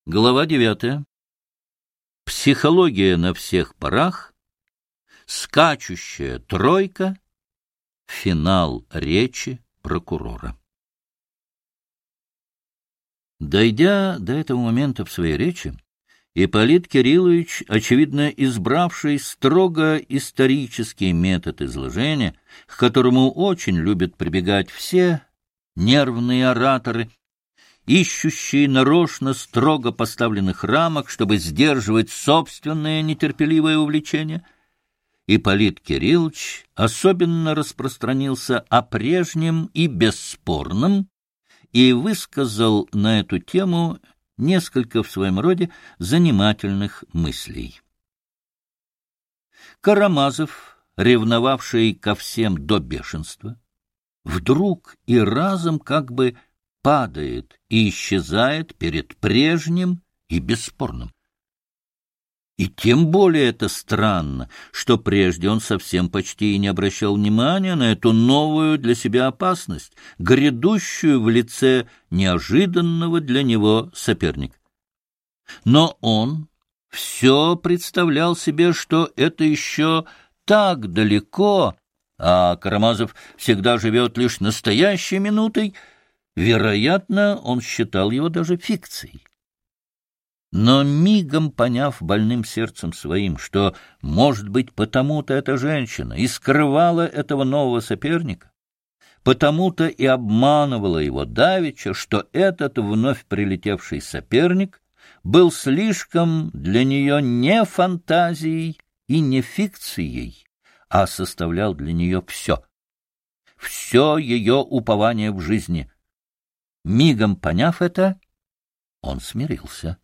Глава 9. Психология на всех парах, скачущая тройка, финал речи прокурора. Дойдя до этого момента в своей речи, Ипполит Кириллович, очевидно избравший строго исторический метод изложения, к которому очень любят прибегать все нервные ораторы, ищущие нарочно строго поставленных рамок, чтобы сдерживать собственное нетерпеливое увлечение, Ипполит Кириллович особенно распространился о прежнем и бесспорном и высказал на эту тему несколько в своем роде занимательных мыслей. Карамазов, ревновавший ко всем до бешенства, вдруг и разом как бы падает и исчезает перед прежним и бесспорным. И тем более это странно, что прежде он совсем почти и не обращал внимания на эту новую для себя опасность, грядущую в лице неожиданного для него соперника. Но он все представлял себе, что это еще так далеко, а Карамазов всегда живет лишь настоящей минутой. Вероятно, он считал его даже фикцией. Но мигом поняв больным сердцем своим, что, может быть, потому-то эта женщина и скрывала этого нового соперника, потому-то и обманывала его давеча, что этот вновь прилетевший соперник был слишком для нее не фантазией и не фикцией, а составлял для нее все ее упование в жизни. Мигом поняв это, он смирился.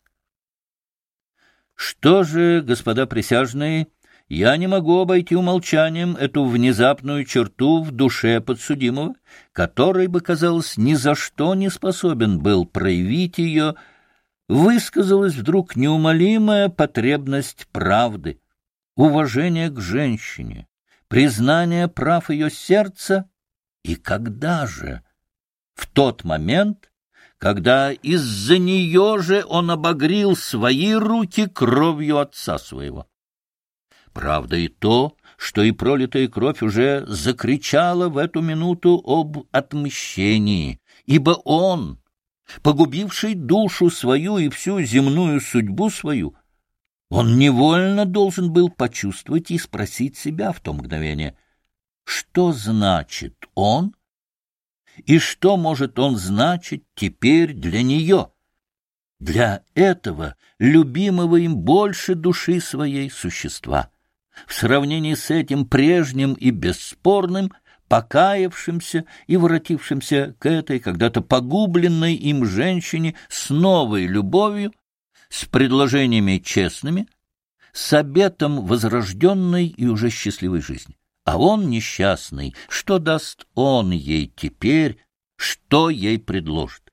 Что же, господа присяжные, я не могу обойти умолчанием эту внезапную черту в душе подсудимого, который бы, казалось, ни за что не способен был проявить ее. Высказалась вдруг неумолимая потребность правды, уважения к женщине, признание прав ее сердца. И когда же? В тот момент, когда из-за нее же он обогрил свои руки кровью отца своего. Правда и то, что и пролитая кровь уже закричала в эту минуту об отмщении, ибо он, погубивший душу свою и всю земную судьбу свою, он невольно должен был почувствовать и спросить себя в то мгновение, что значит он, и что может он значить теперь для нее, для этого любимого им больше души своей существа, в сравнении с этим прежним и бесспорным, покаявшимся и воротившимся к этой когда-то погубленной им женщине с новой любовью, с предложениями честными, с обетом возрожденной и уже счастливой жизни. А он несчастный, что даст он ей теперь, что ей предложит?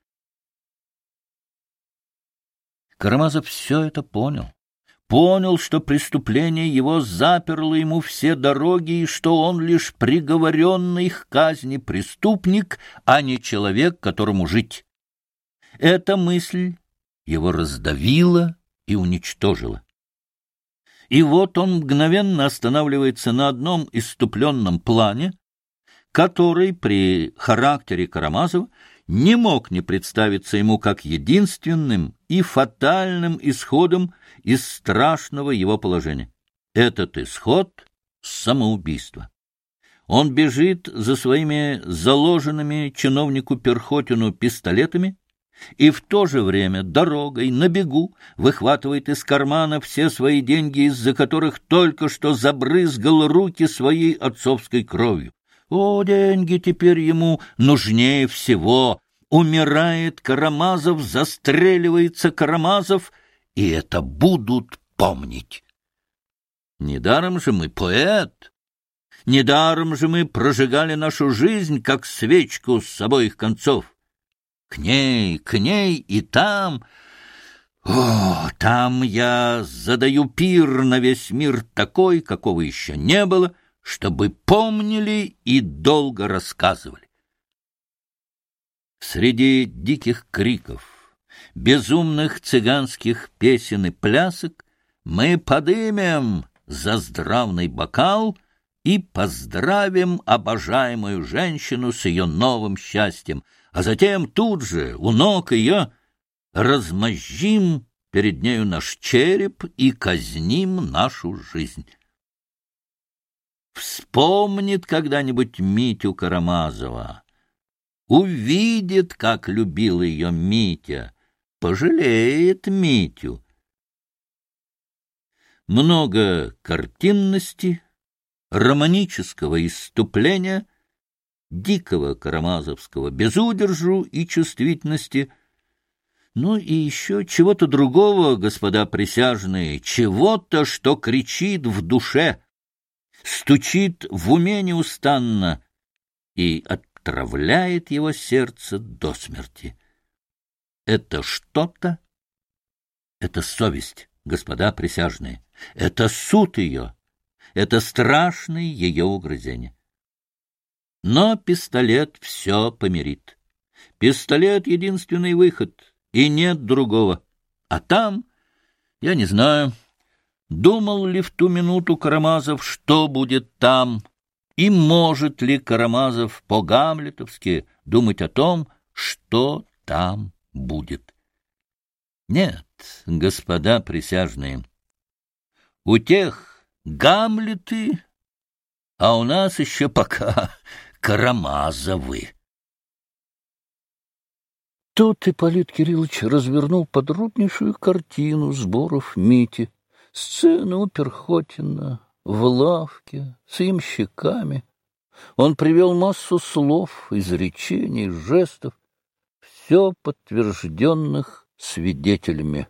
Карамазов все это понял. Понял, что преступление его заперло ему все дороги, и что он лишь приговоренный к казни преступник, а не человек, которому жить. Эта мысль его раздавила и уничтожила. И вот он мгновенно останавливается на одном исступленном плане, который при характере Карамазова не мог не представиться ему как единственным и фатальным исходом из страшного его положения. Этот исход — самоубийство. Он бежит за своими заложенными чиновнику Перхотину пистолетами и в то же время дорогой, на бегу, выхватывает из кармана все свои деньги, из-за которых только что забрызгал руки своей отцовской кровью. О, деньги теперь ему нужнее всего. Умирает Карамазов, застреливается Карамазов, и это будут помнить. Недаром же мы поэт, недаром же мы прожигали нашу жизнь, как свечку с обоих концов. К ней и там... О, там я задаю пир на весь мир такой, какого еще не было, чтобы помнили и долго рассказывали. Среди диких криков, безумных цыганских песен и плясок, мы подымем за здравный бокал и поздравим обожаемую женщину с ее новым счастьем, а затем тут же у ног ее размозжим перед нею наш череп и казним нашу жизнь. Вспомнит когда-нибудь Митю Карамазова, увидит, как любил ее Митя, пожалеет Митю. Много картинности, романического исступления, дикого карамазовского безудержу и чувствительности, ну и еще чего-то другого, господа присяжные, чего-то, что кричит в душе, стучит в уме неустанно и отравляет его сердце до смерти. Это что-то, это совесть, господа присяжные, это суд ее, это страшное ее угрызение. Но пистолет все помирит. Пистолет — единственный выход, и нет другого. А там, я не знаю, думал ли в ту минуту Карамазов, что будет там, и может ли Карамазов по-гамлетовски думать о том, что там будет. Нет, господа присяжные, у тех Гамлеты, а у нас еще пока Карамазовы. Тут Ипполит Кириллович развернул подробнейшую картину сборов Мити. Сцена у Перхотина, в лавке, с ямщиками. Он привел массу слов, изречений, жестов, все подтвержденных свидетелями.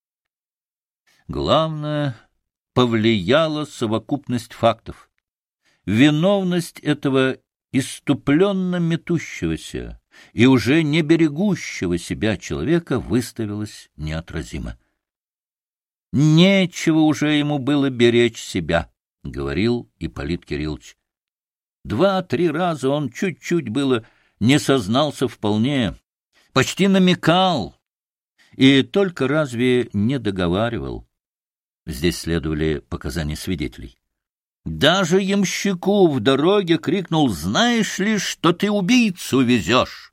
Главное, повлияла совокупность фактов. Виновность этого исступленно метущегося и уже не берегущего себя человека выставилась неотразимо. «Нечего уже ему было беречь себя», — говорил Ипполит Кириллович. 2-3 раза он чуть-чуть было не сознался вполне, почти намекал, и только разве не договаривал. Здесь следовали показания свидетелей. Даже ямщику в дороге крикнул: «Знаешь ли, что ты убийцу везешь?»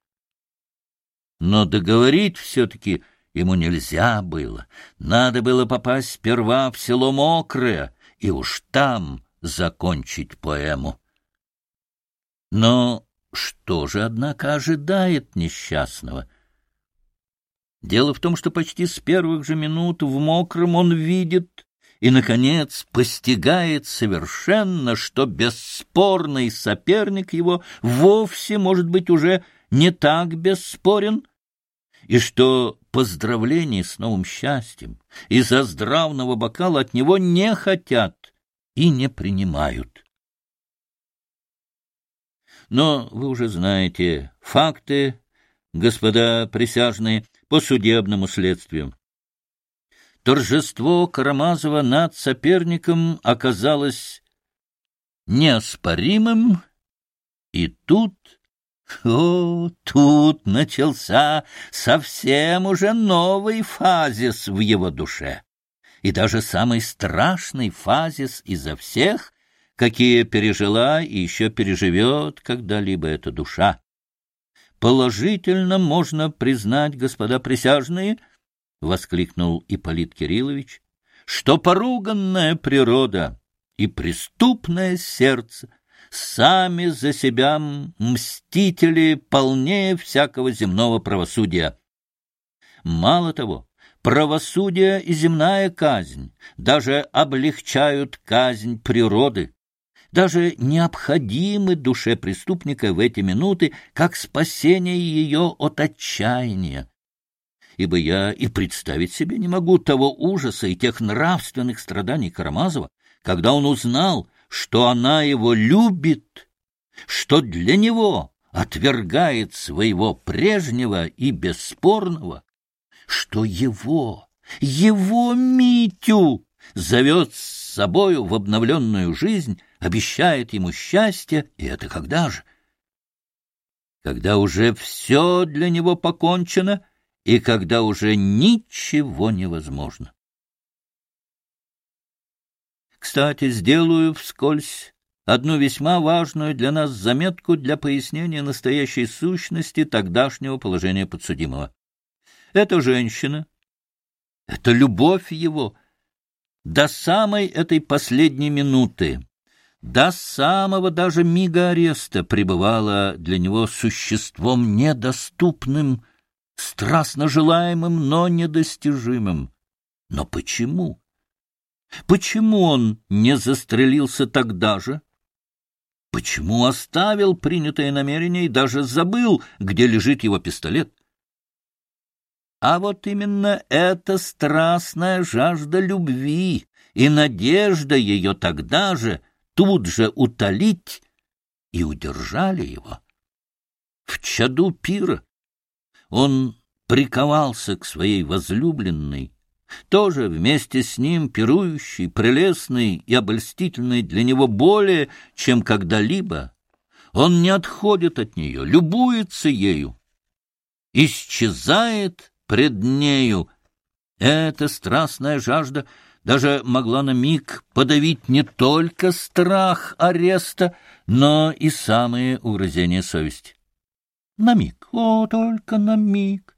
Но договорить все-таки ему нельзя было. Надо было попасть сперва в село Мокрое и уж там закончить поэму. Но что же, однако, ожидает несчастного? Дело в том, что почти с первых же минут в Мокром он видит и, наконец, постигает совершенно, что бесспорный соперник его вовсе, может быть, уже не так бесспорен, и что поздравлений с новым счастьем из-за здравного бокала от него не хотят и не принимают. Но вы уже знаете факты, господа присяжные, по судебному следствию. Торжество Карамазова над соперником оказалось неоспоримым, и тут начался совсем уже новый фазис в его душе, и даже самый страшный фазис изо всех, какие пережила и еще переживет когда-либо эта душа. Положительно можно признать, господа присяжные, — воскликнул Ипполит Кириллович, — что поруганная природа и преступное сердце сами за себя мстители полнее всякого земного правосудия. Мало того, правосудие и земная казнь даже облегчают казнь природы, даже необходимы душе преступника в эти минуты как спасение ее от отчаяния. Ибо я и представить себе не могу того ужаса и тех нравственных страданий Карамазова, когда он узнал, что она его любит, что для него отвергает своего прежнего и бесспорного, что его Митю зовет с собою в обновленную жизнь, обещает ему счастье, и это когда же? Когда уже все для него покончено, и когда уже ничего невозможно. Кстати, сделаю вскользь одну весьма важную для нас заметку для пояснения настоящей сущности тогдашнего положения подсудимого. Эта женщина, это любовь его, до самой этой последней минуты, до самого даже мига ареста пребывала для него существом недоступным, страстно желаемым, но недостижимым. Но почему? Почему он не застрелился тогда же? Почему оставил принятое намерение и даже забыл, где лежит его пистолет? А вот именно эта страстная жажда любви и надежда ее тогда же, тут же утолить, и удержали его. В чаду пира он приковался к своей возлюбленной, тоже вместе с ним пирующий, прелестный и обольстительный для него более, чем когда-либо. Он не отходит от нее, любуется ею, исчезает пред нею. Эта страстная жажда даже могла на миг подавить не только страх ареста, но и самые угрызения совести. На миг, о, только на миг.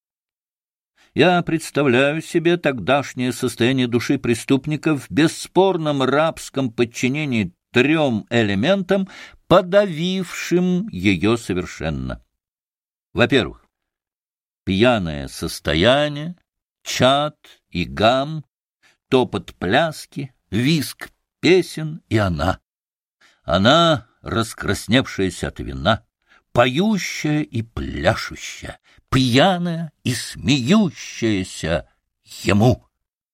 Я представляю себе тогдашнее состояние души преступника в бесспорном рабском подчинении трем элементам, подавившим ее совершенно. Во-первых, пьяное состояние, чад и гам, топот пляски, визг песен и она. Она, раскрасневшаяся от вина, поющая и пляшущая, пьяная и смеющаяся ему.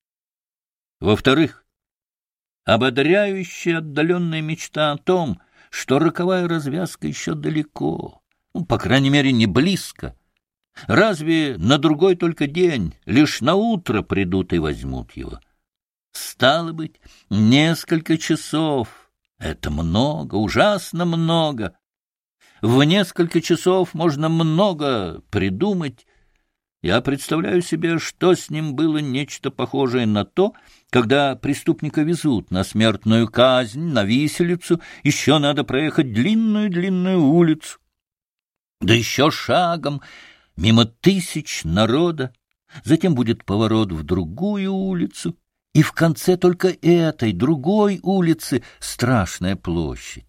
Во-вторых, ободряющая отдаленная мечта о том, что роковая развязка еще далеко, по крайней мере, не близко. Разве на другой только день, лишь на утро придут и возьмут его? Стало быть, несколько часов — это много, ужасно много. В несколько часов можно много придумать. Я представляю себе, что с ним было нечто похожее на то, когда преступника везут на смертную казнь, на виселицу, еще надо проехать длинную-длинную улицу. Да еще шагом, мимо тысяч народа, затем будет поворот в другую улицу, и в конце только этой, другой улицы, страшная площадь.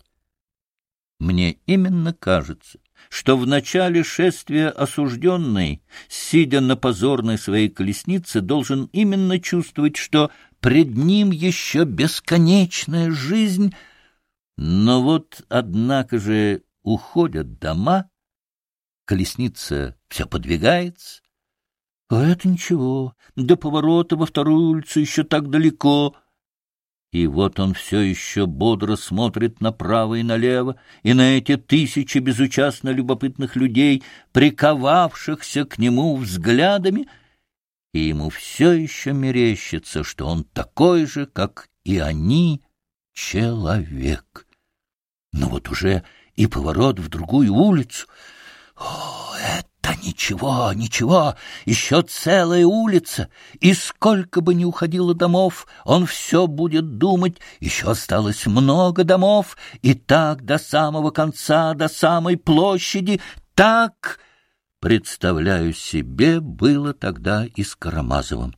Мне именно кажется, что в начале шествия осужденный, сидя на позорной своей колеснице, должен именно чувствовать, что пред ним еще бесконечная жизнь, но вот, однако же, уходят дома, колесница все подвигается. А это ничего, до поворота во вторую улицу еще так далеко. И вот он все еще бодро смотрит направо и налево, и на эти тысячи безучастно любопытных людей, приковавшихся к нему взглядами, и ему все еще мерещится, что он такой же, как и они, человек. Но вот уже и поворот в другую улицу. О, это ничего, ничего, еще целая улица, и сколько бы ни уходило домов, он все будет думать, еще осталось много домов, и так до самого конца, до самой площади, так, представляю себе, было тогда и с Карамазовым.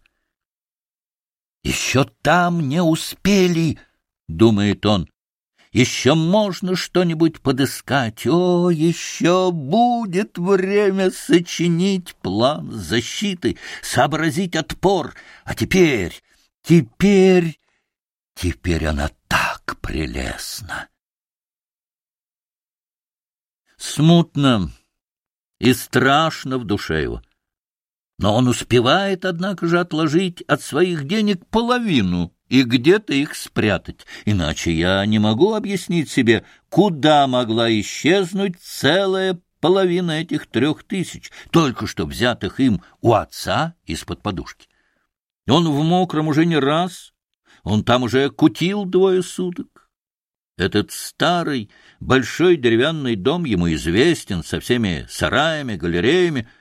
Еще там не успели, думает он. Еще можно что-нибудь подыскать. О, еще будет время сочинить план защиты, сообразить отпор. А теперь она так прелестна. Смутно и страшно в душе его. Но он успевает, однако же, отложить от своих денег половину и где-то их спрятать. Иначе я не могу объяснить себе, куда могла исчезнуть целая половина этих 3000, только что взятых им у отца из-под подушки. Он в Мокром уже не раз, он там уже кутил 2 суток. Этот старый, большой деревянный дом ему известен со всеми сараями, галереями.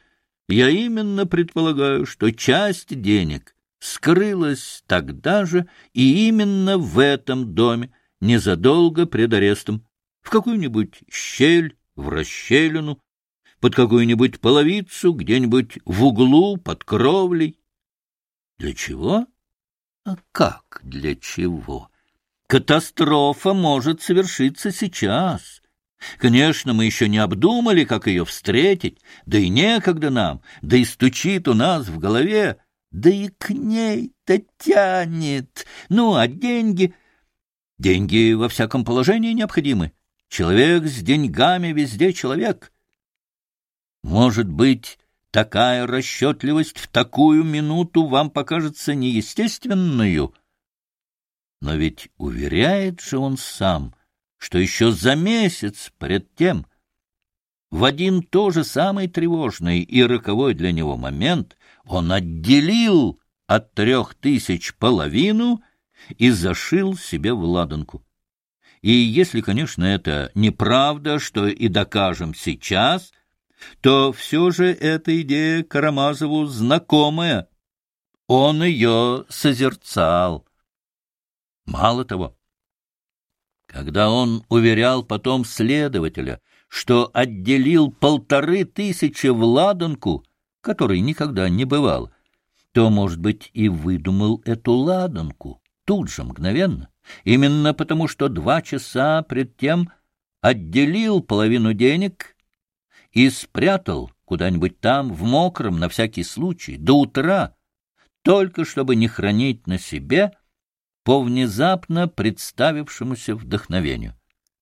Я именно предполагаю, что часть денег скрылась тогда же и именно в этом доме, незадолго пред арестом, в какую-нибудь щель, в расщелину, под какую-нибудь половицу, где-нибудь в углу, под кровлей. Для чего? А как для чего? Катастрофа может совершиться сейчас. Конечно, мы еще не обдумали, как ее встретить, да и некогда нам, да и стучит у нас в голове, да и к ней-то тянет. Ну, а деньги? Деньги во всяком положении необходимы. Человек с деньгами везде человек. Может быть, такая расчетливость в такую минуту вам покажется неестественною? Но ведь уверяет же он сам, что еще за месяц пред тем, в один то же самый тревожный и роковой для него момент, он отделил от 3000 половину и зашил себе в ладанку. И если, конечно, это неправда, что и докажем сейчас, то все же эта идея Карамазову знакомая. Он ее созерцал. Мало того, когда он уверял потом следователя, что отделил 1500 в ладанку, которой никогда не бывало, то, может быть, и выдумал эту ладанку тут же, мгновенно, именно потому, что 2 часа пред тем отделил половину денег и спрятал куда-нибудь там, в мокром, на всякий случай, до утра, только чтобы не хранить на себе по внезапно представившемуся вдохновению.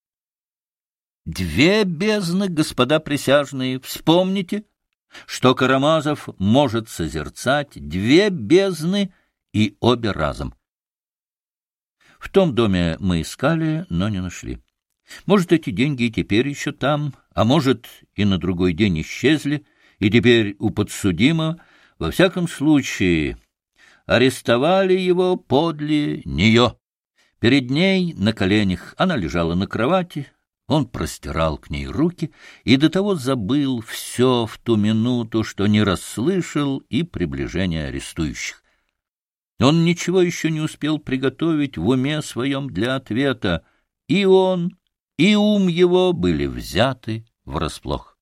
2 бездны, господа присяжные, вспомните, что Карамазов может созерцать 2 бездны и обе разом. В том доме мы искали, но не нашли. Может, эти деньги и теперь еще там, а может, и на другой день исчезли, и теперь у подсудимого. Во всяком случае, арестовали его подле нее. Перед ней на коленях она лежала на кровати, он простирал к ней руки и до того забыл все в ту минуту, что не расслышал и приближения арестующих. Он ничего еще не успел приготовить в уме своем для ответа, и он, и ум его были взяты врасплох.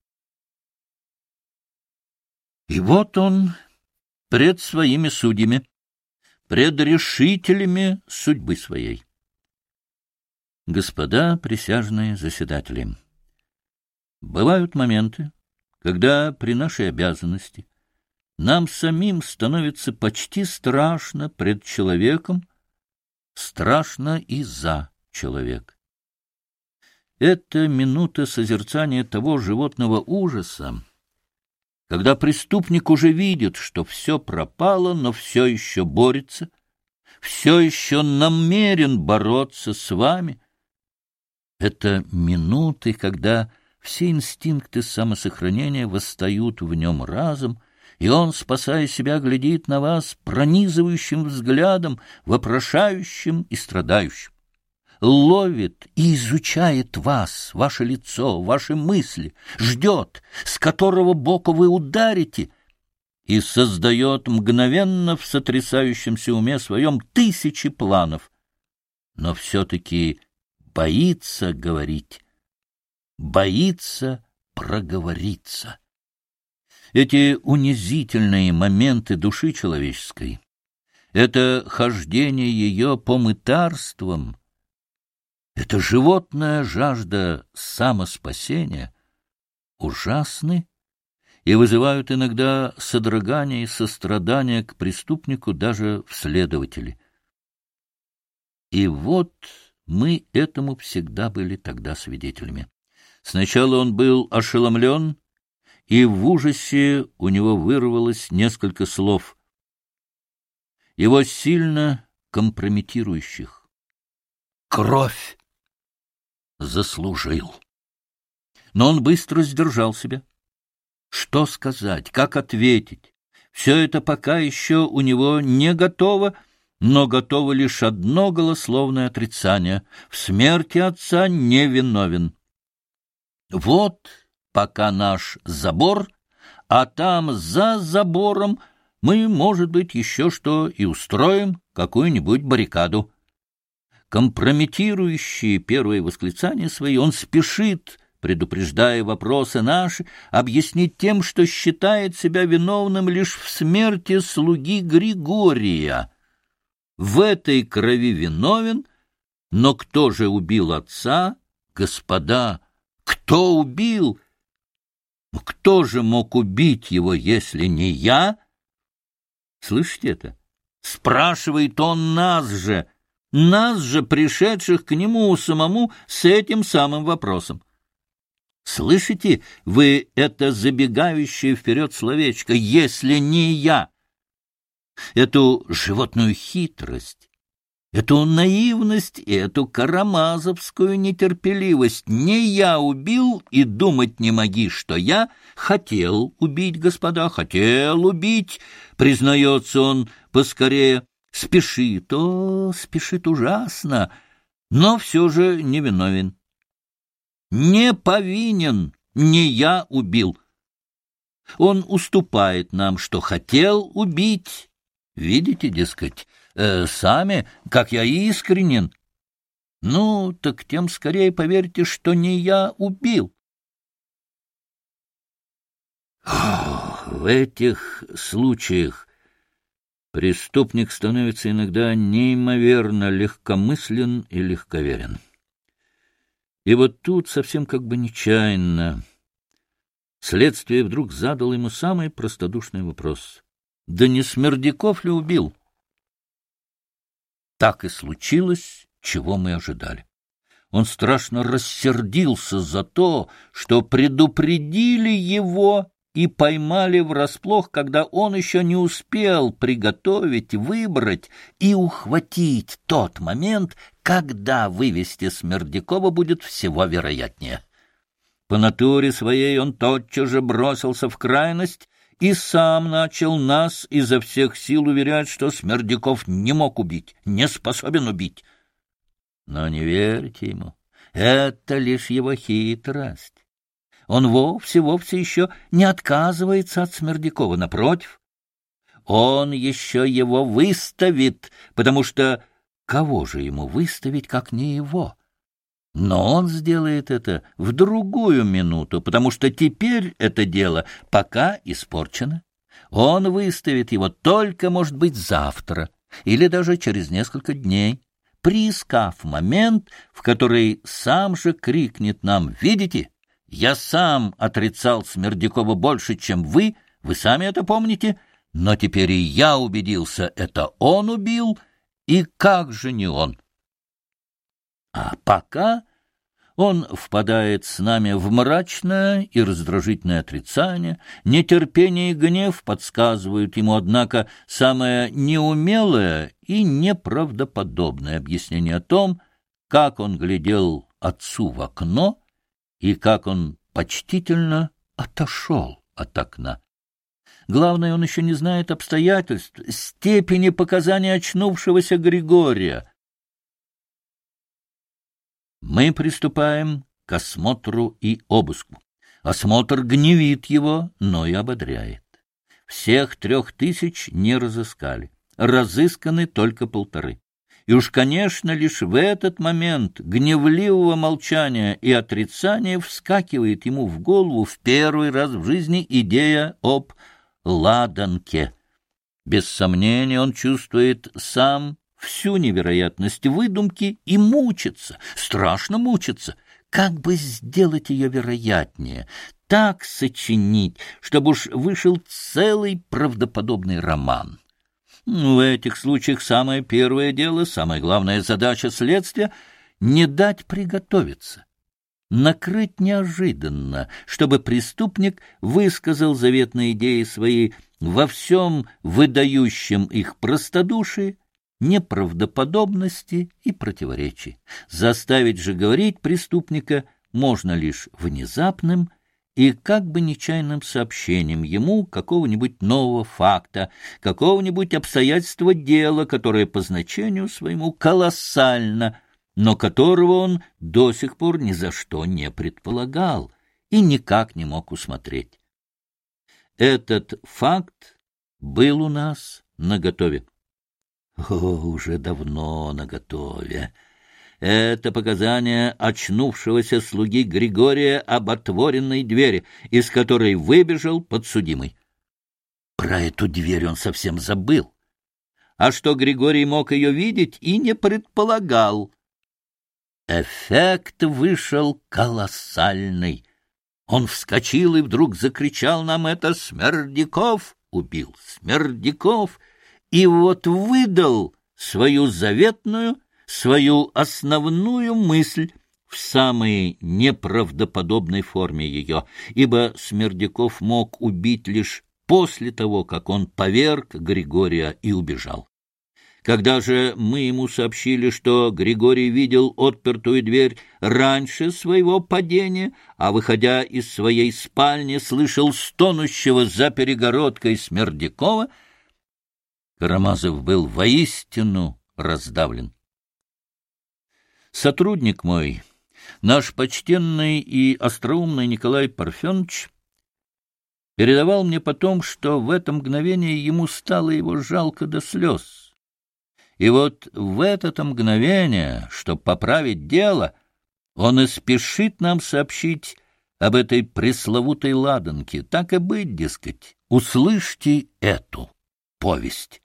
И вот он пред своими судьями, пред решителями судьбы своей. Господа присяжные заседатели, бывают моменты, когда при нашей обязанности нам самим становится почти страшно пред человеком, страшно и за человека. Это минута созерцания того животного ужаса, когда преступник уже видит, что все пропало, но все еще борется, все еще намерен бороться с вами. Это минуты, когда все инстинкты самосохранения восстают в нем разом, и он, спасая себя, глядит на вас пронизывающим взглядом, вопрошающим и страдающим. Ловит и изучает вас, ваше лицо, ваши мысли, ждет, с которого бока вы ударите, и создает мгновенно в сотрясающемся уме своем 1000 планов, но все-таки боится говорить, боится проговориться. Эти унизительные моменты души человеческой, это хождение ее по мытарствам, эта животная жажда самоспасения ужасны и вызывают иногда содрогание и сострадание к преступнику даже в следователе. И вот мы этому всегда были тогда свидетелями. Сначала он был ошеломлен, и в ужасе у него вырвалось несколько слов, его сильно компрометирующих. «Кровь! Заслужил!» Но он быстро сдержал себя. Что сказать, как ответить? Все это пока еще у него не готово, но готово лишь одно голословное отрицание: в смерти отца не виновен. Вот пока наш забор, а там за забором мы, может быть, еще что и устроим, какую-нибудь баррикаду. Компрометирующие первые восклицания свои он спешит, предупреждая вопросы наши, объяснить тем, что считает себя виновным лишь в смерти слуги Григория. В этой крови виновен, но кто же убил отца, господа? Кто убил? Кто же мог убить его, если не я? Слышите это? Спрашивает он нас же, пришедших к нему самому с этим самым вопросом. Слышите вы это забегающее вперед словечко «если не я», эту животную хитрость, эту наивность и эту карамазовскую нетерпеливость? Не я убил, и думать не моги, что я хотел убить, господа, хотел убить, признается он поскорее, спешит ужасно, но все же не виновен. Не повинен, не я убил. Он уступает нам, что хотел убить. Видите, дескать, сами, как я искренен. Ну, так тем скорее поверьте, что не я убил. В этих случаях преступник становится иногда неимоверно легкомыслен и легковерен. И вот тут, совсем как бы нечаянно, следствие вдруг задало ему самый простодушный вопрос. Да не Смердяков ли убил? Так и случилось, чего мы ожидали. Он страшно рассердился за то, что предупредили его и поймали врасплох, когда он еще не успел приготовить, выбрать и ухватить тот момент, когда вывести Смердякова будет всего вероятнее. По натуре своей он тотчас же бросился в крайность и сам начал нас изо всех сил уверять, что Смердяков не мог убить, не способен убить. Но не верьте ему, это лишь его хитрость. Он вовсе еще не отказывается от Смердякова, напротив. Он еще его выставит, потому что кого же ему выставить, как не его? Но он сделает это в другую минуту, потому что теперь это дело пока испорчено. Он выставит его только, может быть, завтра или даже через несколько дней, приискав момент, в который сам же крикнет нам: «Видите? Я сам отрицал Смердякова больше, чем вы сами это помните, но теперь и я убедился, это он убил, и как же не он?» А пока он впадает с нами в мрачное и раздражительное отрицание, нетерпение и гнев подсказывают ему, однако, самое неумелое и неправдоподобное объяснение о том, как он глядел отцу в окно и как он почтительно отошел от окна. Главное, он еще не знает обстоятельств, степени показаний очнувшегося Григория. Мы приступаем к осмотру и обыску. Осмотр гневит его, но и ободряет. Всех 3000 не разыскали, разысканы только 1,5. И уж, конечно, лишь в этот момент гневливого молчания и отрицания вскакивает ему в голову в первый раз в жизни идея об ладанке. Без сомнения, он чувствует сам всю невероятность выдумки и мучится, страшно мучится. Как бы сделать ее вероятнее, так сочинить, чтобы уж вышел целый правдоподобный роман? В этих случаях самое первое дело, самая главная задача следствия — не дать приготовиться, накрыть неожиданно, чтобы преступник высказал заветные идеи свои во всем выдающем их простодушии, неправдоподобности и противоречий. Заставить же говорить преступника можно лишь внезапным и как бы нечаянным сообщением ему какого-нибудь нового факта, какого-нибудь обстоятельства дела, которое по значению своему колоссально, но которого он до сих пор ни за что не предполагал и никак не мог усмотреть. этот факт был у нас наготове. Уже давно наготове. Это показания очнувшегося слуги Григория об отворенной двери, из которой выбежал подсудимый. Про эту дверь он совсем забыл. А что Григорий мог ее видеть и не предполагал. Эффект вышел колоссальный. Он вскочил и вдруг закричал нам: «Это Смердяков убил! Смердяков!» И вот выдал свою заветную, свою основную мысль в самой неправдоподобной форме ее, ибо Смердяков мог убить лишь после того, как он поверг Григория и убежал. Когда же мы ему сообщили, что Григорий видел отпертую дверь раньше своего падения, а, выходя из своей спальни, слышал стонущего за перегородкой Смердякова, Карамазов был воистину раздавлен. Сотрудник мой, наш почтенный и остроумный Николай Парфенович, передавал мне потом, что в это мгновение ему стало его жалко до слез. И вот в это мгновение, чтобы поправить дело, он и спешит нам сообщить об этой пресловутой ладанке. Так и быть, дескать, услышьте эту повесть.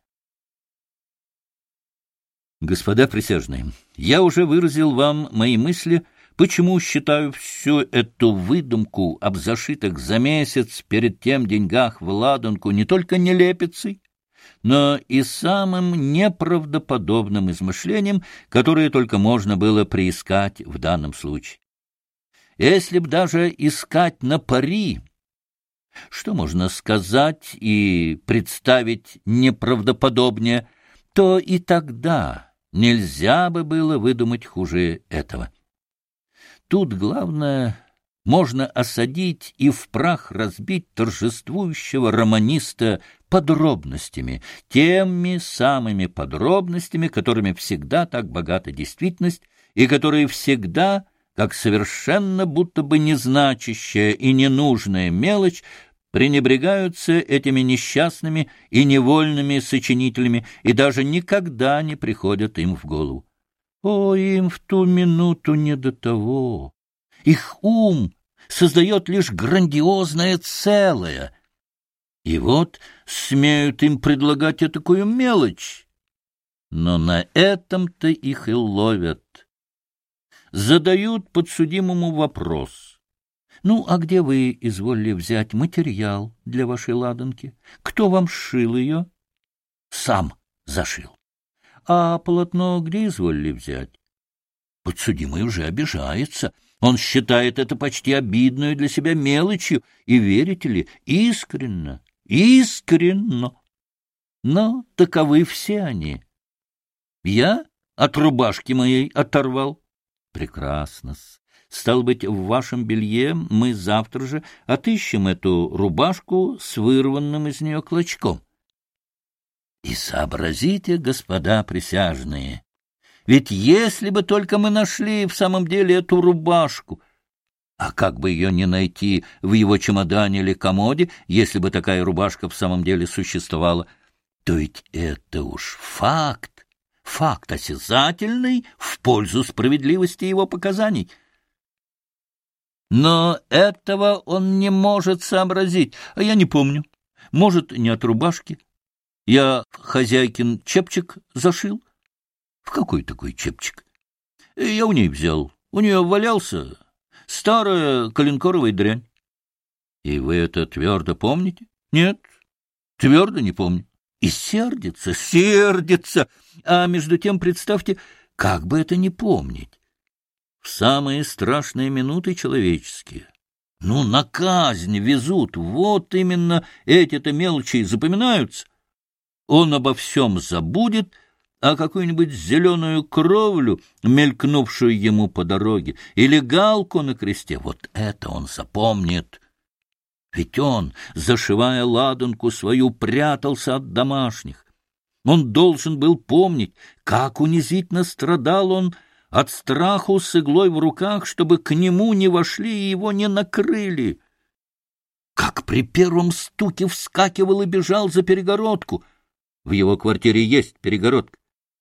Господа присяжные, я уже выразил вам мои мысли, почему считаю всю эту выдумку об зашитых за месяц перед тем деньгах в ладанку не только нелепицей, но и самым неправдоподобным измышлением, которое только можно было приискать в данном случае. Если б даже искать на пари, что можно сказать и представить неправдоподобнее, то и тогда нельзя бы было выдумать хуже этого. Тут главное, можно осадить и в прах разбить торжествующего романиста подробностями, теми самыми подробностями, которыми всегда так богата действительность, и которые всегда, как совершенно будто бы незначащая и ненужная мелочь, пренебрегаются этими несчастными и невольными сочинителями и даже никогда не приходят им в голову. О, им в ту минуту не до того. Их ум создает лишь грандиозное целое. И вот смеют им предлагать такую мелочь. Но на этом-то их и ловят. Задают подсудимому вопрос. Ну, а где вы изволили взять материал для вашей ладанки? Кто вам сшил ее? Сам зашил. А полотно где изволили взять? Подсудимый уже обижается. Он считает это почти обидную для себя мелочью, и, верите ли, искренно. Но таковы все они. Я от рубашки моей оторвал. Прекрасно-с. Стало быть, в вашем белье мы завтра же отыщем эту рубашку с вырванным из нее клочком. И сообразите, господа присяжные, ведь если бы только мы нашли в самом деле эту рубашку, а как бы ее не найти в его чемодане или комоде, если бы такая рубашка в самом деле существовала, то ведь это уж факт осязательный в пользу справедливости его показаний. Но этого он не может сообразить, а я не помню. Может, не от рубашки. Я хозяйкин чепчик зашил. В какой такой чепчик? Я у ней взял. У нее валялся старая коленкоровая дрянь. И вы это твердо помните? Нет, твердо не помню. И сердится. А между тем, представьте, как бы это не помнить. В самые страшные минуты человеческие. На казнь везут, вот именно эти-то мелочи запоминаются. Он обо всем забудет, а какую-нибудь зеленую кровлю, мелькнувшую ему по дороге, или галку на кресте, вот это он запомнит. Ведь он, зашивая ладанку свою, прятался от домашних. Он должен был помнить, как унизительно страдал он от страху с иглой в руках, чтобы к нему не вошли и его не накрыли. как при первом стуке вскакивал и бежал за перегородку. В его квартире есть перегородка.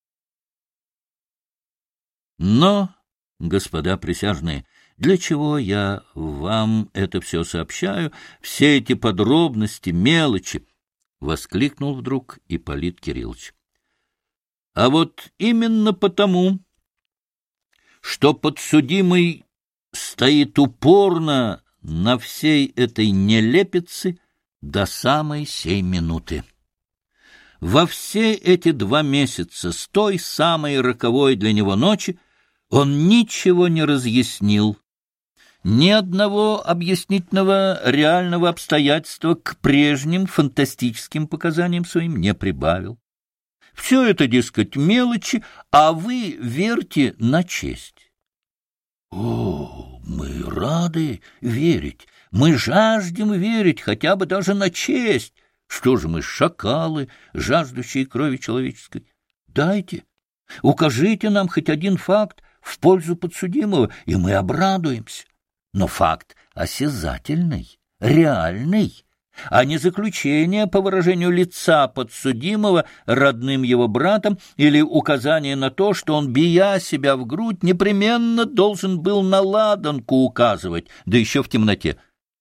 Но, господа присяжные, для чего я вам это все сообщаю, все эти подробности, мелочи? — воскликнул вдруг Ипполит Кириллович. — А вот именно потому, что подсудимый стоит упорно на всей этой нелепице до самой сей минуты. Во все эти 2 месяца, с той самой роковой для него ночи, он ничего не разъяснил, ни одного объяснительного реального обстоятельства к прежним фантастическим показаниям своим не прибавил. Все это, дескать, мелочи, а вы верьте на честь. О, мы рады верить, мы жаждем верить, хотя бы даже на честь. Что же мы, шакалы, жаждущие крови человеческой? Дайте, укажите нам хоть один факт в пользу подсудимого, и мы обрадуемся. Но факт осязательный, реальный, а не заключение по выражению лица подсудимого родным его братом или указание на то, что он, бия себя в грудь, непременно должен был на ладанку указывать, да еще в темноте.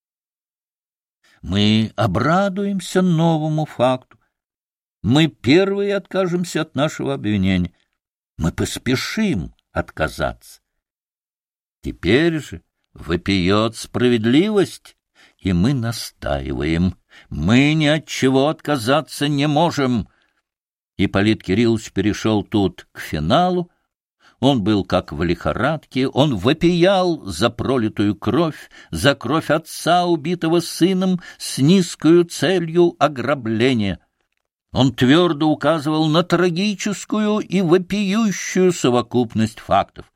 Мы обрадуемся новому факту. Мы первые откажемся от нашего обвинения. Мы поспешим отказаться. Теперь же вопиет справедливость, и мы настаиваем. Мы ни от чего отказаться не можем. Ипполит Кириллович перешел тут к финалу. Он был как в лихорадке, он вопиял за пролитую кровь, за кровь отца, убитого сыном, с низкою целью ограбления. Он твердо указывал на трагическую и вопиющую совокупность фактов.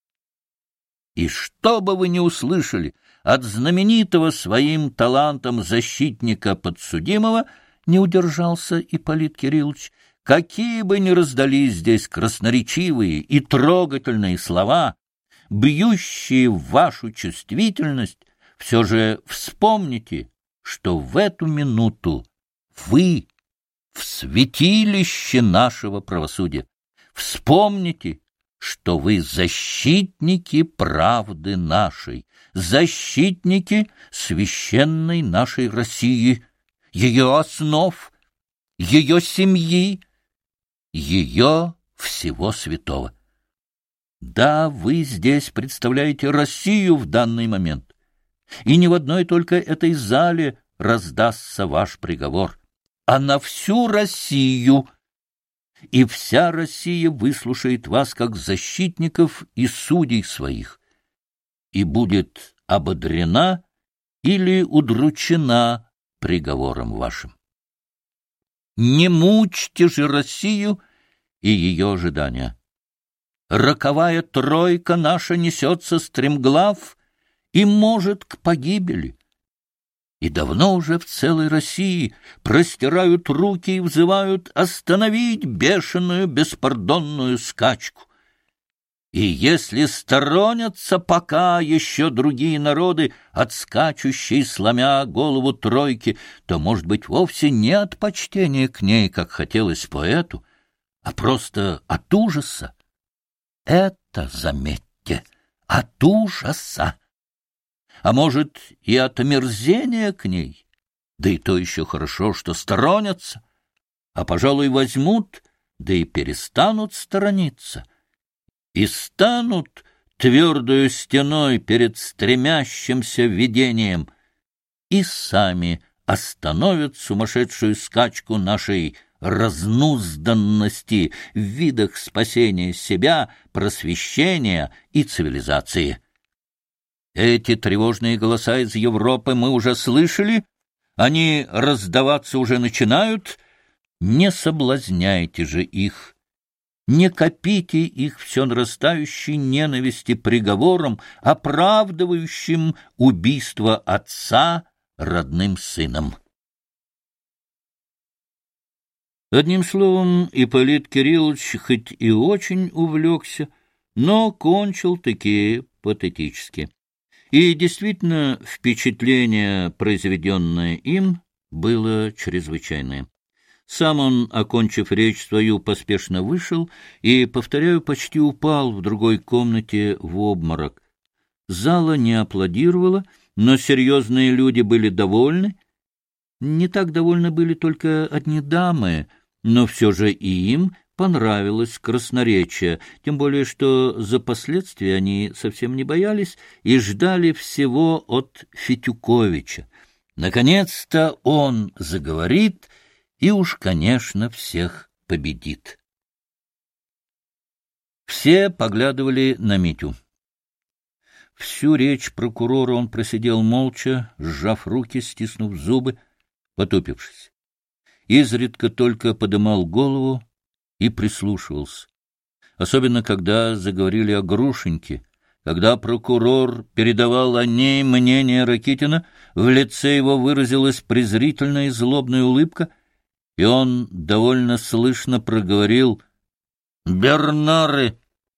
И что бы вы ни услышали от знаменитого своим талантом защитника подсудимого, не удержался Ипполит Кириллович, какие бы ни раздались здесь красноречивые и трогательные слова, бьющие в вашу чувствительность, все же вспомните, что в эту минуту вы в святилище нашего правосудия. Вспомните, что вы защитники правды нашей, защитники священной нашей России, ее основ, ее семьи, ее всего святого. Да, вы здесь представляете Россию в данный момент, и не в одной только этой зале раздастся ваш приговор, а на всю Россию, и вся Россия выслушает вас как защитников и судей своих, и будет ободрена или удручена приговором вашим. Не мучьте же Россию и ее ожидания. Роковая тройка наша несется стремглав и может к погибели. И давно уже в целой России простирают руки и взывают остановить бешеную беспардонную скачку. И если сторонятся пока еще другие народы от скачущей, сломя голову тройки, то, может быть, вовсе не от почтения к ней, как хотелось поэту, а просто от ужаса. Это, заметьте, от ужаса. А может, и от омерзения к ней, да и то еще хорошо, что сторонятся, а, пожалуй, возьмут, да и перестанут сторониться, и станут твердою стеной перед стремящимся видением, и сами остановят сумасшедшую скачку нашей разнузданности в видах спасения себя, просвещения и цивилизации. Эти тревожные голоса из Европы мы уже слышали, они раздаваться уже начинают. Не соблазняйте же их. Не копите их все нарастающей ненависти приговором, оправдывающим убийство отца родным сыном. Одним словом, Ипполит Кириллович хоть и очень увлекся, но кончил-таки патетически. И действительно, впечатление, произведенное им, было чрезвычайное. Сам он, окончив речь свою, поспешно вышел и, повторяю, почти упал в другой комнате в обморок. Зала не аплодировала, но серьезные люди были довольны. Не так довольны были только одни дамы, но все же и им понравилось красноречие, тем более что за последствия они совсем не боялись и ждали всего от Фетюковича. Наконец-то он заговорит и уж, конечно, всех победит. Все поглядывали на Митю. Всю речь прокурора он просидел молча, сжав руки, стиснув зубы, потупившись. Изредка только подымал голову и прислушивался. Особенно, когда заговорили о Грушеньке, когда прокурор передавал о ней мнение Ракитина, в лице его выразилась презрительная и злобная улыбка, и он довольно слышно проговорил «Бернары!».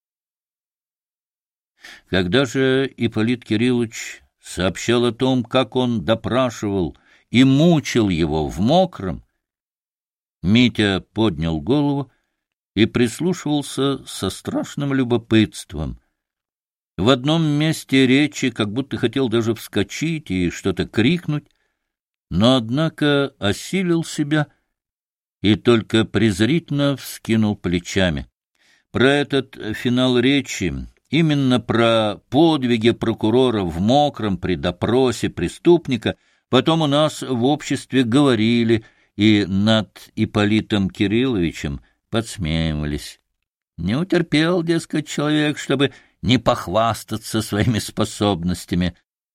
Когда же Ипполит Кириллович сообщал о том, как он допрашивал и мучил его в Мокром, Митя поднял голову и прислушивался со страшным любопытством. В одном месте речи как будто хотел даже вскочить и что-то крикнуть, но, однако, осилил себя и только презрительно вскинул плечами. Про этот финал речи, именно про подвиги прокурора в Мокром при допросе преступника, потом у нас в обществе говорили и над Ипполитом Кирилловичем подсмеивались. Не утерпел, дескать, человек, чтобы не похвастаться своими способностями.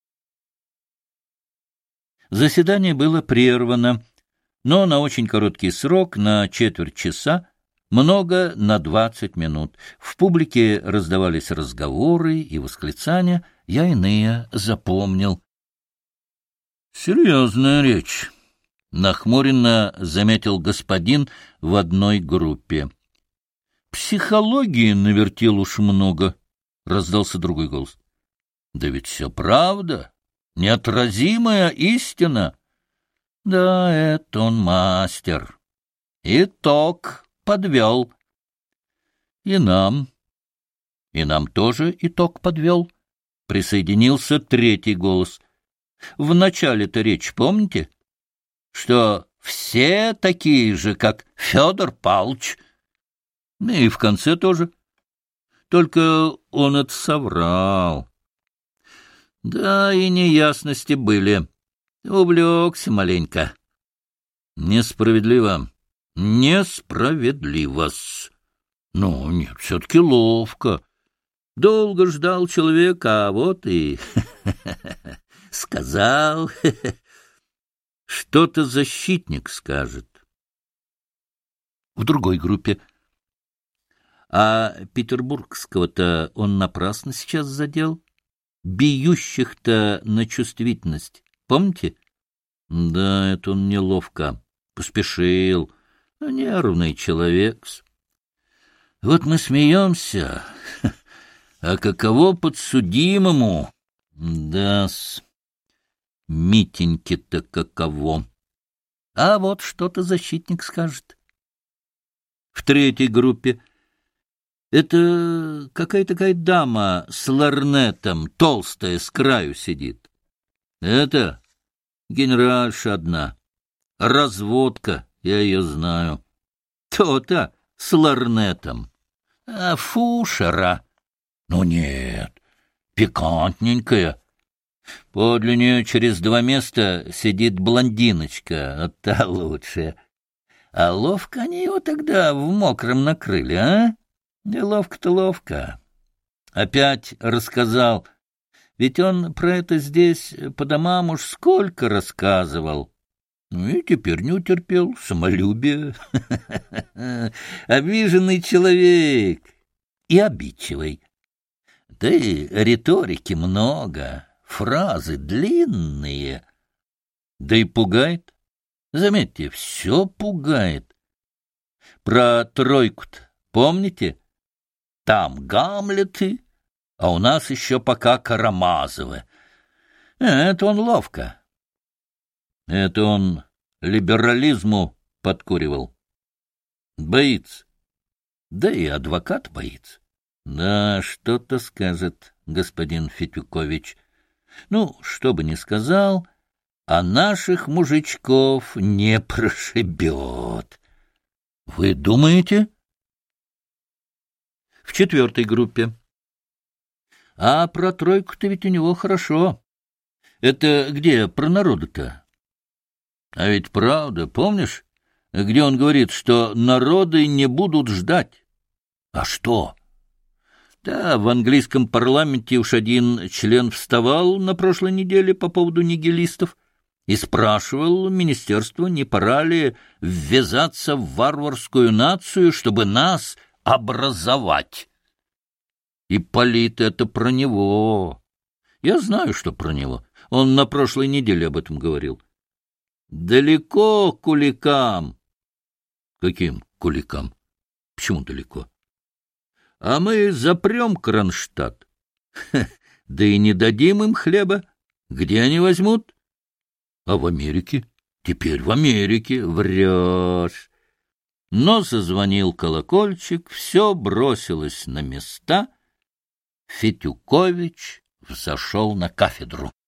Заседание было прервано, но на очень короткий срок, на четверть часа, много на 20 минут. В публике раздавались разговоры и восклицания, я иные запомнил. «Серьезная речь», — нахмуренно заметил господин в одной группе. «Психологии навертел уж много», — раздался другой голос. «Да ведь все правда, неотразимая истина». «Да, это он мастер. Итог подвел». И нам тоже итог подвел», — присоединился третий голос. «В начале-то речь помните, что все такие же, как Федор Павлович?» И в конце тоже. Только он это соврал. Да, и неясности были. Увлекся маленько. Несправедливо. Несправедливо-с. Ну, нет, все-таки ловко. Долго ждал человека, а вот и сказал. Что-то защитник скажет. В другой группе. А петербургского-то он напрасно сейчас задел. Бьющих-то на чувствительность. Помните? Да, это он неловко. Поспешил. Нервный человек. Вот мы смеемся. А каково подсудимому? Да-с. Митеньке-то каково. А вот что-то защитник скажет. В третьей группе. Это какая такая дама с лорнетом, толстая, с краю сидит. Это генеральша одна. Разводка, я ее знаю. То-то с лорнетом. А фушера? Ну нет, пикантненькая. Подле нее через 2 места сидит блондиночка, а та лучшая. А ловко они его тогда в Мокром накрыли, а? Да ловко-то ловко. Опять рассказал. Ведь он про это здесь по домам уж сколько рассказывал. Ну и теперь не утерпел. Самолюбие. Обиженный человек. И обидчивый. Да и риторики много. Фразы длинные. Да и пугает. Заметьте, все пугает. Про тройку-то помните? Там Гамлеты, а у нас еще пока Карамазовы. Это он ловко. Это он либерализму подкуривал. Боится. Да и адвокат боится. Да, что-то скажет господин Фетюкович. Ну, что бы ни сказал, а наших мужичков не прошибет. Вы думаете? В четвертой группе. А про тройку-то ведь у него хорошо. Это где про народу-то? А ведь правда, помнишь, где он говорит, что народы не будут ждать? А что? Да, в английском парламенте уж один член вставал на прошлой неделе по поводу нигилистов и спрашивал министерство, не пора ли ввязаться в варварскую нацию, чтобы нас образовать. Ипполит — это про него. Я знаю, что про него. Он на прошлой неделе об этом говорил. Далеко куликам. Каким куликам? Почему далеко? А мы запрем Кронштадт. Да и не дадим им хлеба. Где они возьмут? А в Америке? Теперь в Америке. Врешь. Но зазвонил колокольчик, все бросилось на места. Фетюкович взошел на кафедру.